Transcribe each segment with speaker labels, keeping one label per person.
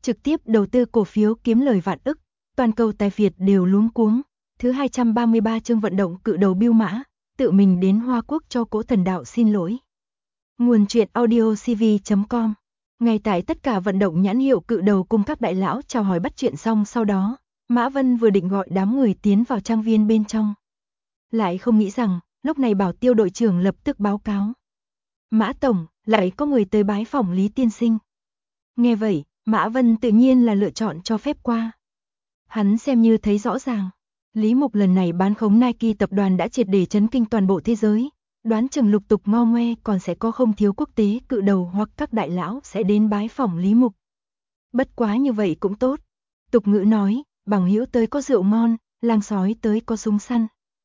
Speaker 1: trực tiếp đầu tư cổ phiếu kiếm lời vạn ức, toàn cầu tài Việt đều luống cuống. Thứ 233 chương vận động cự đầu Bưu Mã, tự mình đến Hoa Quốc cho Cố Thần Đạo xin lỗi. Nguồn truyện audio cv.com. Ngay tại tất cả vận động nhãn hiệu cự đầu cùng các đại lão chào hỏi bắt chuyện xong sau đó, Mã Vân vừa định gọi đám người tiến vào trang viên bên trong. Lại không nghĩ rằng, lúc này Bảo Tiêu đội trưởng lập tức báo cáo. Mã Tổng, lại có người tới bái phỏng Lý Tiên Sinh. Nghe vậy, Mã Vân tự nhiên là lựa chọn cho phép qua. Hắn xem như thấy rõ ràng, Lý Mục lần này bán khống Nike tập đoàn đã triệt để chấn kinh toàn bộ thế giới, đoán chừng lục tục ngo ngoe còn sẽ có không thiếu quốc tế cự đầu hoặc các đại lão sẽ đến bái phỏng Lý Mục. Bất quá như vậy cũng tốt. Tục ngữ nói, bằng hữu tới có rượu ngon, lang sói tới có súng săn.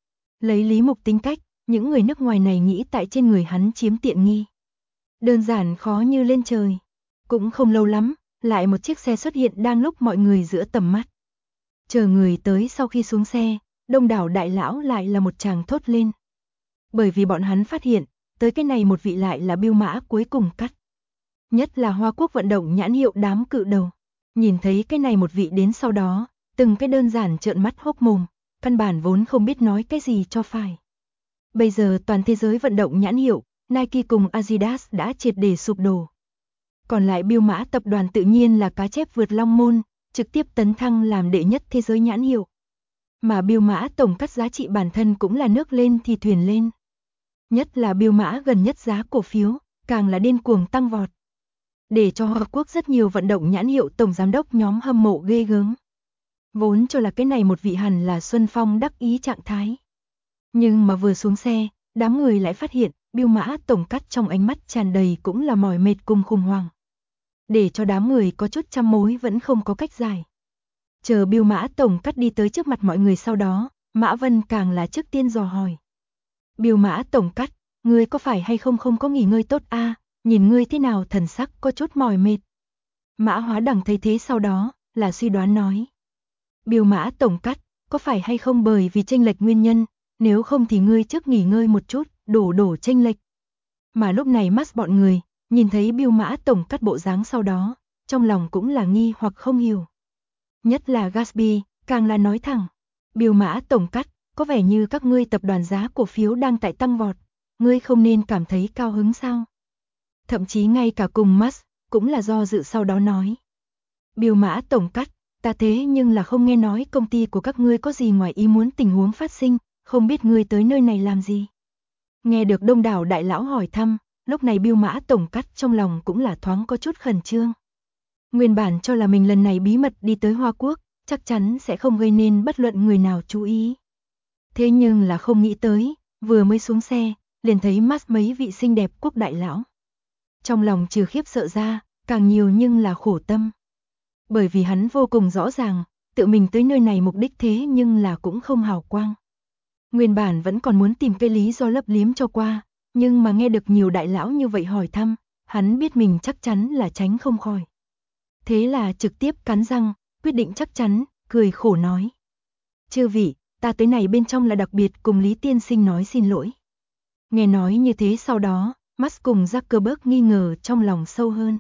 Speaker 1: Lấy Lý Mục tính cách, những người nước ngoài này nghĩ tại trên người hắn chiếm tiện nghi. Đơn giản khó như lên trời. Cũng không lâu lắm, lại một chiếc xe xuất hiện đang lúc mọi người giữa tầm mắt. Chờ người tới sau khi xuống xe, đông đảo đại lão lại là một tràng thốt lên. Bởi vì bọn hắn phát hiện, tới cái này một vị lại là Bưu Mã cuối cùng cắt. Nhất là Hoa Quốc vận động nhãn hiệu đám cự đầu. Nhìn thấy cái này một vị đến sau đó, từng cái đơn giản trợn mắt hốc mồm, căn bản vốn không biết nói cái gì cho phải. Bây giờ toàn thế giới vận động nhãn hiệu, Nike cùng Adidas đã triệt để sụp đổ. Còn lại Bưu Mã tập đoàn tự nhiên là cá chép vượt long môn, trực tiếp tấn thăng làm đệ nhất thế giới nhãn hiệu. Mà Bưu Mã tổng cắt giá trị bản thân cũng là nước lên thì thuyền lên. Nhất là Bưu Mã gần nhất giá cổ phiếu, càng là điên cuồng tăng vọt. Để cho Hoa Quốc rất nhiều vận động nhãn hiệu tổng giám đốc nhóm hâm mộ ghê gớm. Vốn cho là cái này một vị hẳn là Xuân Phong đắc ý trạng thái. Nhưng mà vừa xuống xe, đám người lại phát hiện, Bưu Mã tổng cắt trong ánh mắt tràn đầy cũng là mỏi mệt cùng khủng hoảng. Để cho đám người có chút trăm mối vẫn không có cách giải. Chờ Bưu Mã tổng cắt đi tới trước mặt mọi người sau đó, Mã Vân càng là trước tiên dò hỏi. Bưu Mã tổng cắt, ngươi có phải hay không có nghỉ ngơi tốt a? Nhìn ngươi thế nào thần sắc có chút mỏi mệt. Mã Hóa Đằng thấy thế sau đó, là suy đoán nói. Bưu Mã tổng cắt, có phải hay không bởi vì chênh lệch nguyên nhân, nếu không thì ngươi trước nghỉ ngơi một chút, đổ chênh lệch. Mà lúc này mắt bọn người, nhìn thấy Bưu Mã tổng cắt bộ dáng sau đó, trong lòng cũng là nghi hoặc không hiểu. Nhất là Gatsby, càng là nói thẳng. Bưu Mã tổng cắt, có vẻ như các ngươi tập đoàn giá cổ phiếu đang tại tăng vọt, ngươi không nên cảm thấy cao hứng sao? Thậm chí ngay cả cùng Musk, cũng là do dự sau đó nói. Bưu Mã tổng cắt, ta thế nhưng là không nghe nói công ty của các ngươi có gì ngoài ý muốn tình huống phát sinh, không biết ngươi tới nơi này làm gì. Nghe được đông đảo đại lão hỏi thăm, lúc này Bưu Mã tổng cắt trong lòng cũng là thoáng có chút khẩn trương. Nguyên bản cho là mình lần này bí mật đi tới Hoa Quốc, chắc chắn sẽ không gây nên bất luận người nào chú ý. Thế nhưng là không nghĩ tới, vừa mới xuống xe, liền thấy mắt mấy vị xinh đẹp quốc đại lão. Trong lòng trừ khiếp sợ ra, càng nhiều nhưng là khổ tâm. Bởi vì hắn vô cùng rõ ràng, tự mình tới nơi này mục đích thế nhưng là cũng không hào quang. Nguyên bản vẫn còn muốn tìm cái lý do lấp liếm cho qua, nhưng mà nghe được nhiều đại lão như vậy hỏi thăm, hắn biết mình chắc chắn là tránh không khỏi. Thế là trực tiếp cắn răng, quyết định chắc chắn, cười khổ nói. Chư vị, ta tới này bên trong là đặc biệt cùng Lý Tiên Sinh nói xin lỗi. Nghe nói như thế sau đó, Musk cùng Zuckerberg nghi ngờ trong lòng sâu hơn.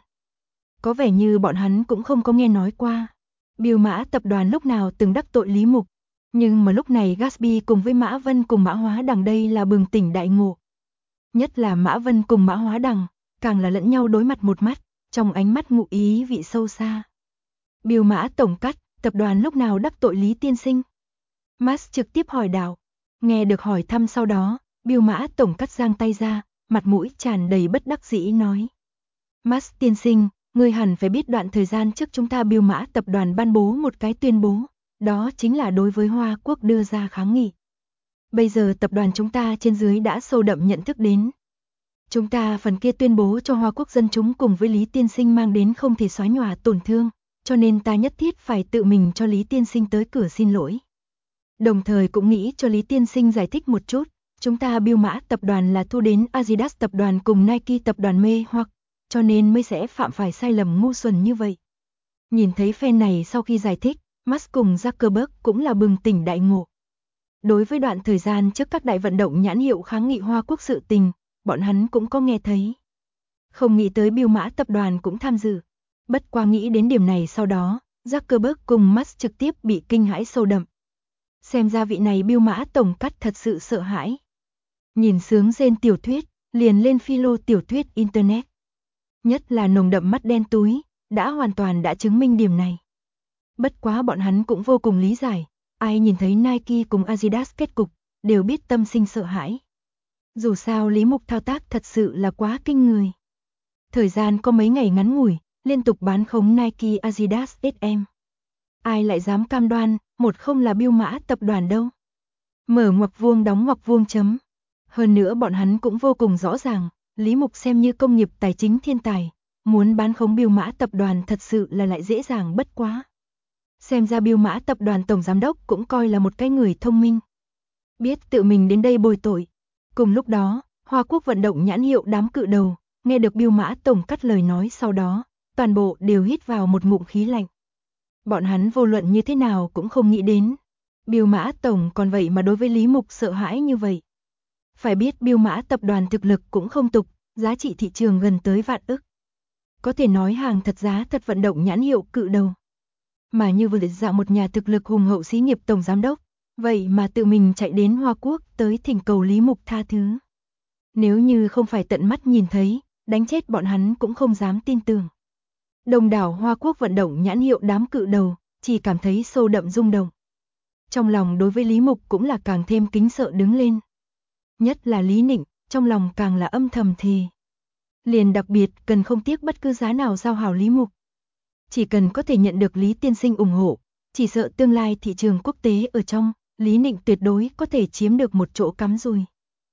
Speaker 1: Có vẻ như bọn hắn cũng không có nghe nói qua. Bưu Mã tập đoàn lúc nào từng đắc tội Lý Mục. Nhưng mà lúc này Gatsby cùng với Mã Vân cùng Mã Hóa Đằng đây là bừng tỉnh đại ngộ. Nhất là Mã Vân cùng Mã Hóa Đằng, càng là lẫn nhau đối mặt một mắt, trong ánh mắt ngụ ý vị sâu xa. Bưu Mã tổng cắt, tập đoàn lúc nào đắc tội Lý Tiên Sinh? Musk trực tiếp hỏi đạo. Nghe được hỏi thăm sau đó, Bưu Mã tổng cắt giang tay ra, mặt mũi tràn đầy bất đắc dĩ nói. Musk tiên sinh, ngươi hẳn phải biết đoạn thời gian trước chúng ta Bưu Mã tập đoàn ban bố một cái tuyên bố, đó chính là đối với Hoa Quốc đưa ra kháng nghị. Bây giờ tập đoàn chúng ta trên dưới đã sâu đậm nhận thức đến. Chúng ta phần kia tuyên bố cho Hoa Quốc dân chúng cùng với Lý Tiên Sinh mang đến không thể xóa nhòa tổn thương, cho nên ta nhất thiết phải tự mình cho Lý Tiên Sinh tới cửa xin lỗi. Đồng thời cũng nghĩ cho Lý Tiên Sinh giải thích một chút, chúng ta Bưu Mã tập đoàn là thu đến Adidas tập đoàn cùng Nike tập đoàn mê hoặc, cho nên mới sẽ phạm phải sai lầm ngu xuẩn như vậy. Nhìn thấy fan này sau khi giải thích, Musk cùng Zuckerberg cũng là bừng tỉnh đại ngộ. Đối với đoạn thời gian trước các đại vận động nhãn hiệu kháng nghị Hoa Quốc sự tình, bọn hắn cũng có nghe thấy. Không nghĩ tới Bưu Mã tập đoàn cũng tham dự. Bất quá nghĩ đến điểm này sau đó, Zuckerberg cùng Musk trực tiếp bị kinh hãi sâu đậm. Xem ra vị này Bill Mã tổng cắt thật sự sợ hãi. Nhìn sướng rên tiểu thuyết, liền lên philo tiểu thuyết Internet. Nhất là nồng đậm mắt đen túi, đã hoàn toàn đã chứng minh điểm này. Bất quá bọn hắn cũng vô cùng lý giải, ai nhìn thấy Nike cùng Adidas kết cục, đều biết tâm sinh sợ hãi. Dù sao Lý Mục thao tác thật sự là quá kinh người. Thời gian có mấy ngày ngắn ngủi, liên tục bán khống Nike Adidas SM. Ai lại dám cam đoan, một không là Bill Mã tập đoàn đâu. Mở ngoặc vuông đóng ngoặc vuông chấm. Hơn nữa bọn hắn cũng vô cùng rõ ràng, Lý Mục xem như công nghiệp tài chính thiên tài, muốn bán khống Bill Mã tập đoàn thật sự là lại dễ dàng bất quá. Xem ra Bill Mã tập đoàn tổng giám đốc cũng coi là một cái người thông minh. Biết tự mình đến đây bồi tội. Cùng lúc đó, Hoa Quốc vận động nhãn hiệu đám cự đầu, nghe được Bill Mã tổng cắt lời nói sau đó, toàn bộ đều hít vào một ngụm khí lạnh. Bọn hắn vô luận như thế nào cũng không nghĩ đến. Bill Mã tổng còn vậy mà đối với Lý Mục sợ hãi như vậy. Phải biết Bill Mã tập đoàn thực lực cũng không tục, giá trị thị trường gần tới vạn ức. Có thể nói hàng thật giá thật vận động nhãn hiệu cự đầu. Mà như vừa dạng một nhà thực lực hùng hậu xí nghiệp tổng giám đốc, vậy mà tự mình chạy đến Hoa Quốc tới thỉnh cầu Lý Mục tha thứ. Nếu như không phải tận mắt nhìn thấy, đánh chết bọn hắn cũng không dám tin tưởng. Đông đảo Hoa Quốc vận động nhãn hiệu đám cự đầu, chỉ cảm thấy sâu đậm rung động. Trong lòng đối với Lý Mục cũng là càng thêm kính sợ đứng lên. Nhất là Lý Nịnh, trong lòng càng là âm thầm thề. Liền đặc biệt cần không tiếc bất cứ giá nào giao hảo Lý Mục. Chỉ cần có thể nhận được Lý tiên sinh ủng hộ, chỉ sợ tương lai thị trường quốc tế ở trong, Lý Nịnh tuyệt đối có thể chiếm được một chỗ cắm rùi.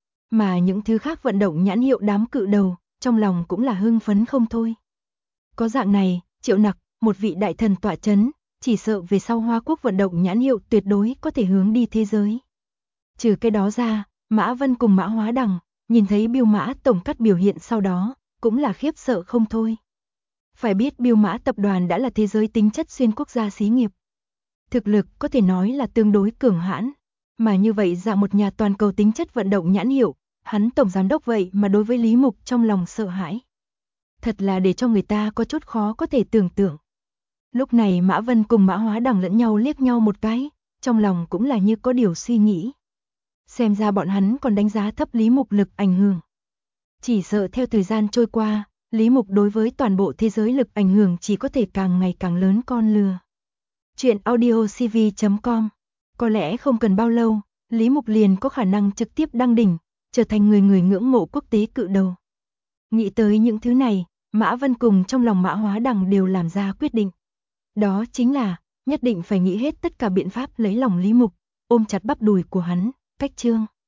Speaker 1: Mà những thứ khác vận động nhãn hiệu đám cự đầu, trong lòng cũng là hưng phấn không thôi. Có dạng này, Triệu Nặc, một vị đại thần tọa chấn, chỉ sợ về sau Hoa Quốc vận động nhãn hiệu tuyệt đối có thể hướng đi thế giới. Trừ cái đó ra, Mã Vân cùng Mã Hóa Đằng, nhìn thấy Bill Mã tổng cắt biểu hiện sau đó, cũng là khiếp sợ không thôi. Phải biết Bill Mã tập đoàn đã là thế giới tính chất xuyên quốc gia xí nghiệp. Thực lực có thể nói là tương đối cường hãn, mà như vậy dạng một nhà toàn cầu tính chất vận động nhãn hiệu, hắn tổng giám đốc vậy mà đối với Lý Mục trong lòng sợ hãi. Thật là để cho người ta có chút khó có thể tưởng tượng. Lúc này Mã Vân cùng Mã Hóa Đằng lẫn nhau liếc nhau một cái, trong lòng cũng là như có điều suy nghĩ. Xem ra bọn hắn còn đánh giá thấp Lý Mục lực ảnh hưởng. Chỉ sợ theo thời gian trôi qua, Lý Mục đối với toàn bộ thế giới lực ảnh hưởng chỉ có thể càng ngày càng lớn con lừa. Chuyện audiocv.com. Có lẽ không cần bao lâu, Lý Mục liền có khả năng trực tiếp đăng đỉnh, trở thành người ngưỡng mộ quốc tế cự đầu. Nghĩ tới những thứ này, Mã Vân cùng trong lòng Mã Hóa Đằng đều làm ra quyết định. Đó chính là, nhất định phải nghĩ hết tất cả biện pháp lấy lòng Lý Mục, ôm chặt bắp đùi của hắn, cách chương.